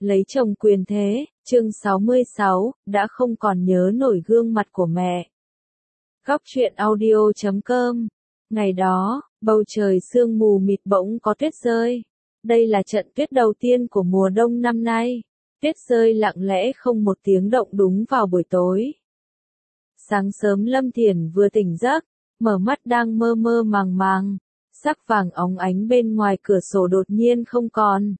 Lấy chồng quyền thế, chương 66, đã không còn nhớ nổi gương mặt của mẹ. Góc truyện audio.com. Ngày đó, bầu trời sương mù mịt bỗng có tuyết rơi. Đây là trận tuyết đầu tiên của mùa đông năm nay. Tuyết rơi lặng lẽ không một tiếng động đúng vào buổi tối. Sáng sớm Lâm Thiển vừa tỉnh giấc, mở mắt đang mơ mơ màng màng. Sắc vàng óng ánh bên ngoài cửa sổ đột nhiên không còn.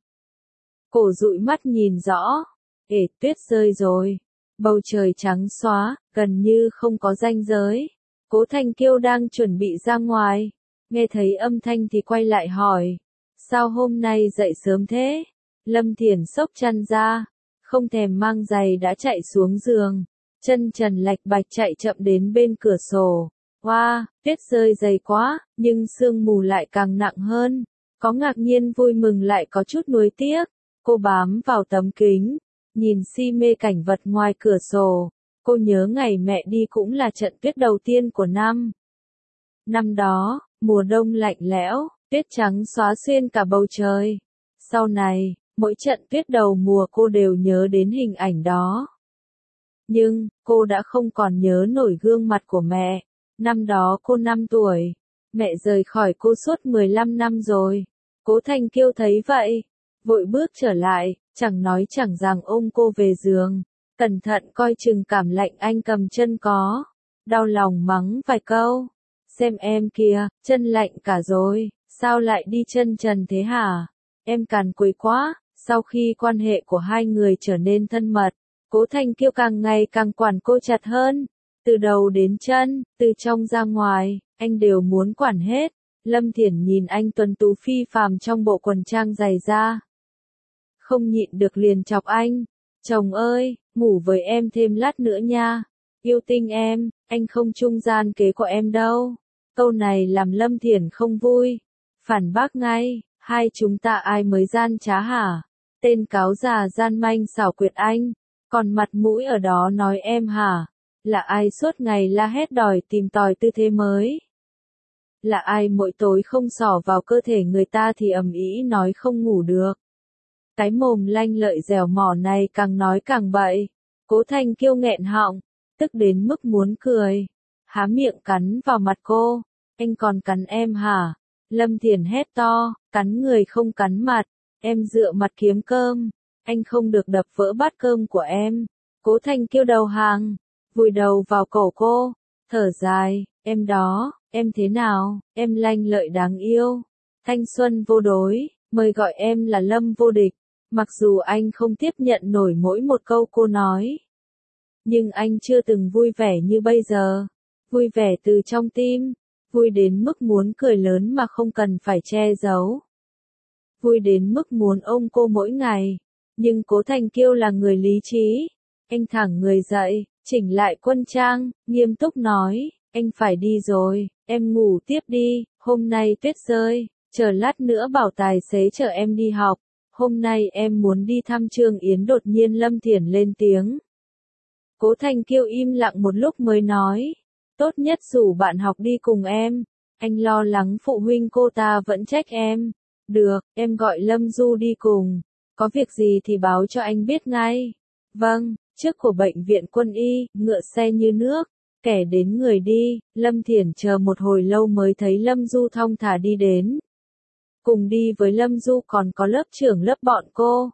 Cô dụi mắt nhìn rõ. Tuyết rơi rồi. Bầu trời trắng xóa, gần như không có ranh giới. Cố Thanh Kiêu đang chuẩn bị ra ngoài. Nghe thấy âm thanh thì quay lại hỏi. Sao hôm nay dậy sớm thế? Lâm Thiển xốc chăn ra. Không thèm mang giày đã chạy xuống giường. Chân trần lạch bạch chạy chậm đến bên cửa sổ. Wow, tuyết rơi dày quá, nhưng sương mù lại càng nặng hơn. Có ngạc nhiên vui mừng lại có chút nuối tiếc. Cô bám vào tấm kính, nhìn si mê cảnh vật ngoài cửa sổ. Cô nhớ ngày mẹ đi cũng là trận tuyết đầu tiên của năm. Năm đó, mùa đông lạnh lẽo, tuyết trắng xóa xuyên cả bầu trời. Sau này, mỗi trận tuyết đầu mùa cô đều nhớ đến hình ảnh đó. Nhưng, cô đã không còn nhớ nổi gương mặt của mẹ. Năm đó cô 5 tuổi. Mẹ rời khỏi cô suốt 15 năm rồi. Cố Thanh Kiêu thấy vậy. Vội bước trở lại, chẳng nói chẳng rằng ôm cô về giường. Cẩn thận coi chừng cảm lạnh anh cầm chân có. Đau lòng mắng vài câu. Xem em kìa, chân lạnh cả rồi, sao lại đi chân trần thế hả? Em càn quấy quá. Sau khi quan hệ của hai người trở nên thân mật, Cố Thanh Kiêu càng ngày càng quản cô chặt hơn. Từ đầu đến chân, từ trong ra ngoài, anh đều muốn quản hết. Lâm Thiển nhìn anh tuấn tú phi phàm trong bộ quần trang dày da. Không nhịn được liền chọc anh. Chồng ơi, ngủ với em thêm lát nữa nha. Yêu tinh em, anh không trung gian kế của em đâu. Câu này làm Lâm Thiển không vui. Phản bác ngay, hai chúng ta ai mới gian trá hả? Tên cáo già gian manh xảo quyệt anh. Còn mặt mũi ở đó nói em hả? Là ai suốt ngày la hét đòi tìm tòi tư thế mới? Là ai mỗi tối không xỏ vào cơ thể người ta thì ầm ĩ nói không ngủ được? Cái mồm lanh lợi dẻo mỏ này càng nói càng bậy. Cố Thanh Kiêu nghẹn họng, tức đến mức muốn cười. Há miệng cắn vào mặt cô. Anh còn cắn em hả? Lâm Thiển hét to, cắn người không cắn mặt. Em dựa mặt kiếm cơm. Anh không được đập vỡ bát cơm của em. Cố Thanh Kiêu đầu hàng, vùi đầu vào cổ cô, thở dài, em đó, em thế nào, em lanh lợi đáng yêu. Thanh xuân vô đối, mời gọi em là Lâm vô địch. Mặc dù anh không tiếp nhận nổi mỗi một câu cô nói. Nhưng anh chưa từng vui vẻ như bây giờ. Vui vẻ từ trong tim. Vui đến mức muốn cười lớn mà không cần phải che giấu. Vui đến mức muốn ôm cô mỗi ngày. Nhưng Cố Thanh Kiêu là người lý trí. Anh thẳng người dậy, chỉnh lại quân trang, nghiêm túc nói, anh phải đi rồi, em ngủ tiếp đi, hôm nay tuyết rơi, chờ lát nữa bảo tài xế chở em đi học. Hôm nay em muốn đi thăm Trương Yến. Đột nhiên Lâm Thiển lên tiếng. Cố Thanh Kiêu im lặng một lúc mới nói. Tốt nhất rủ bạn học đi cùng em. Anh lo lắng phụ huynh cô ta vẫn trách em. Được, em gọi Lâm Du đi cùng. Có việc gì thì báo cho anh biết ngay. Vâng, trước của bệnh viện quân y, ngựa xe như nước. Kẻ đến người đi, Lâm Thiển chờ một hồi lâu mới thấy Lâm Du thong thả đi đến. Cùng đi với Lâm Du còn có lớp trưởng lớp bọn cô.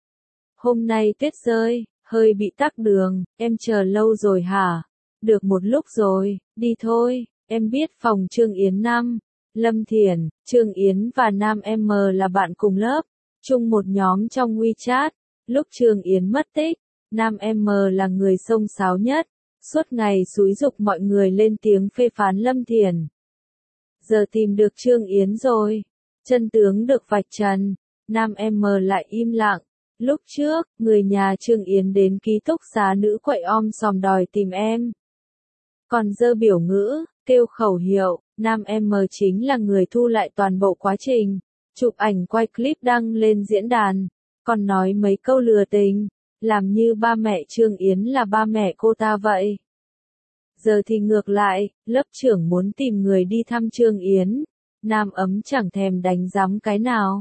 Hôm nay tuyết rơi, hơi bị tắc đường, em chờ lâu rồi hả? Được một lúc rồi, đi thôi, em biết phòng Trương Yến năm. Lâm Thiển, Trương Yến và Nam M là bạn cùng lớp, chung một nhóm trong WeChat. Lúc Trương Yến mất tích, Nam M là người xông xáo nhất, suốt ngày xúi giục mọi người lên tiếng phê phán Lâm Thiển. Giờ tìm được Trương Yến rồi. Chân tướng được vạch trần, Nam M lại im lặng. Lúc trước, người nhà Trương Yến đến ký túc xá nữ quậy om sòm đòi tìm em. Còn dơ biểu ngữ, kêu khẩu hiệu, Nam M chính là người thu lại toàn bộ quá trình, chụp ảnh quay clip đăng lên diễn đàn, còn nói mấy câu lừa tình, làm như ba mẹ Trương Yến là ba mẹ cô ta vậy. Giờ thì ngược lại, lớp trưởng muốn tìm người đi thăm Trương Yến. Nam Ấm chẳng thèm đánh giám cái nào.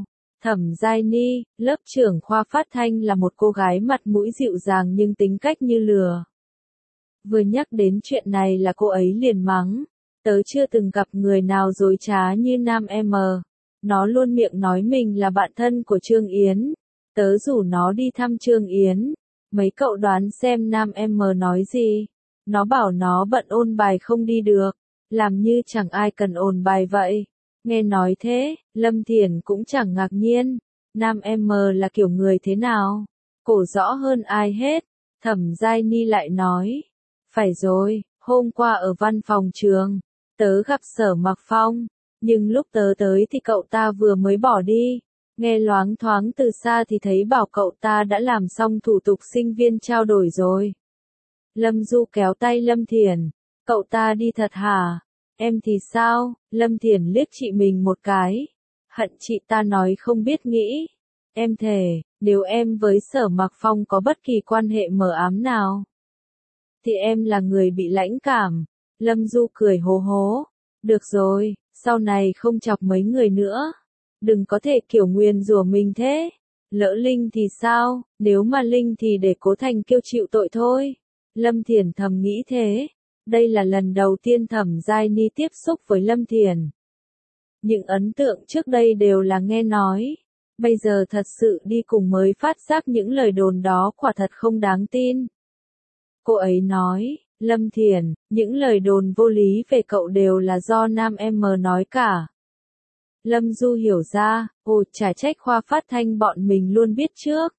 Thẩm Giai Ni, lớp trưởng khoa phát thanh là một cô gái mặt mũi dịu dàng nhưng tính cách như lừa. Vừa nhắc đến chuyện này là cô ấy liền mắng. Tớ chưa từng gặp người nào dối trá như Nam M. Nó luôn miệng nói mình là bạn thân của Trương Yến. Tớ rủ nó đi thăm Trương Yến. Mấy cậu đoán xem Nam M nói gì? Nó bảo nó bận ôn bài không đi được. Làm như chẳng ai cần ôn bài vậy. Nghe nói thế, Lâm Thiển cũng chẳng ngạc nhiên. Nam M là kiểu người thế nào? Cổ rõ hơn ai hết. Thẩm Giai Ni lại nói. Phải rồi, hôm qua ở văn phòng trường, tớ gặp Sở Mặc Phong. Nhưng lúc tớ tới thì cậu ta vừa mới bỏ đi. Nghe loáng thoáng từ xa thì thấy bảo cậu ta đã làm xong thủ tục sinh viên trao đổi rồi. Lâm Du kéo tay Lâm Thiển. Cậu ta đi thật hả? Em thì sao? Lâm Thiển liếc chị mình một cái. Hận chị ta nói không biết nghĩ. Em thề, nếu em với Sở Mặc Phong có bất kỳ quan hệ mờ ám nào, thì em là người bị lãnh cảm. Lâm Du cười hố hố. Được rồi, sau này không chọc mấy người nữa. Đừng có thể kiểu nguyền rủa mình thế. Lỡ Linh thì sao? Nếu mà Linh thì để Cố Thành kêu chịu tội thôi. Lâm Thiển thầm nghĩ thế. Đây là lần đầu tiên Thẩm Giai Ni tiếp xúc với Lâm Thiển. Những ấn tượng trước đây đều là nghe nói. Bây giờ thật sự đi cùng mới phát giác những lời đồn đó quả thật không đáng tin. Cô ấy nói, Lâm Thiển, những lời đồn vô lý về cậu đều là do Nam M nói cả. Lâm Du hiểu ra, chả trách khoa phát thanh bọn mình luôn biết trước.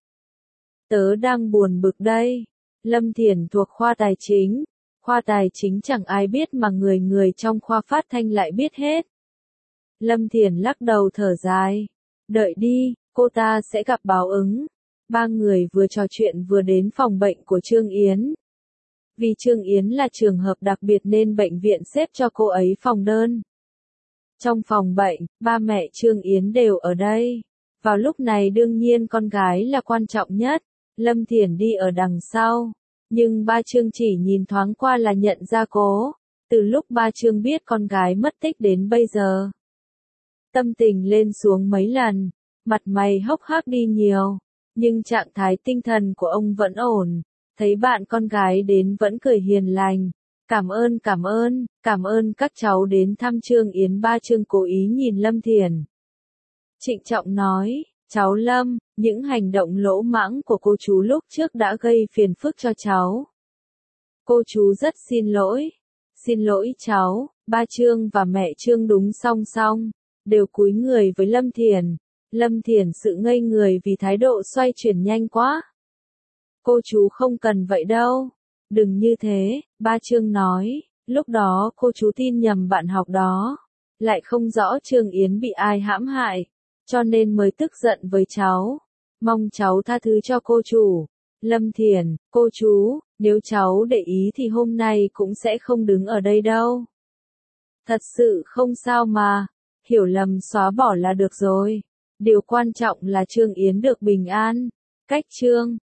Tớ đang buồn bực đây. Lâm Thiển thuộc khoa tài chính. Khoa tài chính chẳng ai biết mà người trong khoa phát thanh lại biết hết. Lâm Thiển lắc đầu thở dài. Đợi đi, cô ta sẽ gặp báo ứng. Ba người vừa trò chuyện vừa đến phòng bệnh của Trương Yến. Vì Trương Yến là trường hợp đặc biệt nên bệnh viện xếp cho cô ấy phòng đơn. Trong phòng bệnh, ba mẹ Trương Yến đều ở đây. Vào lúc này đương nhiên con gái là quan trọng nhất. Lâm Thiển đi ở đằng sau. Nhưng ba Trương chỉ nhìn thoáng qua là nhận ra cô. Từ lúc ba Trương biết con gái mất tích đến bây giờ, tâm tình lên xuống mấy lần. Mặt mày hốc hác đi nhiều. Nhưng trạng thái tinh thần của ông vẫn ổn. Thấy bạn con gái đến vẫn cười hiền lành. Cảm ơn các cháu đến thăm Trương Yến. Ba Trương cố ý nhìn Lâm Thiển. Trịnh trọng nói, cháu Lâm, những hành động lỗ mãng của cô chú lúc trước đã gây phiền phức cho cháu. Cô chú rất xin lỗi. Xin lỗi cháu. Ba Trương và mẹ Trương đúng song song, đều cúi người với Lâm Thiển. Lâm Thiển sự ngây người vì thái độ xoay chuyển nhanh quá. Cô chú không cần vậy đâu. Đừng như thế, ba Trương nói. Lúc đó cô chú tin nhầm bạn học đó. Lại không rõ Trương Yến bị ai hãm hại. Cho nên mới tức giận với cháu. Mong cháu tha thứ cho cô chủ. Lâm Thiển, cô chú, nếu cháu để ý thì hôm nay cũng sẽ không đứng ở đây đâu. Thật sự không sao mà. Hiểu lầm xóa bỏ là được rồi. Điều quan trọng là Trương Yến được bình an. Cách Trương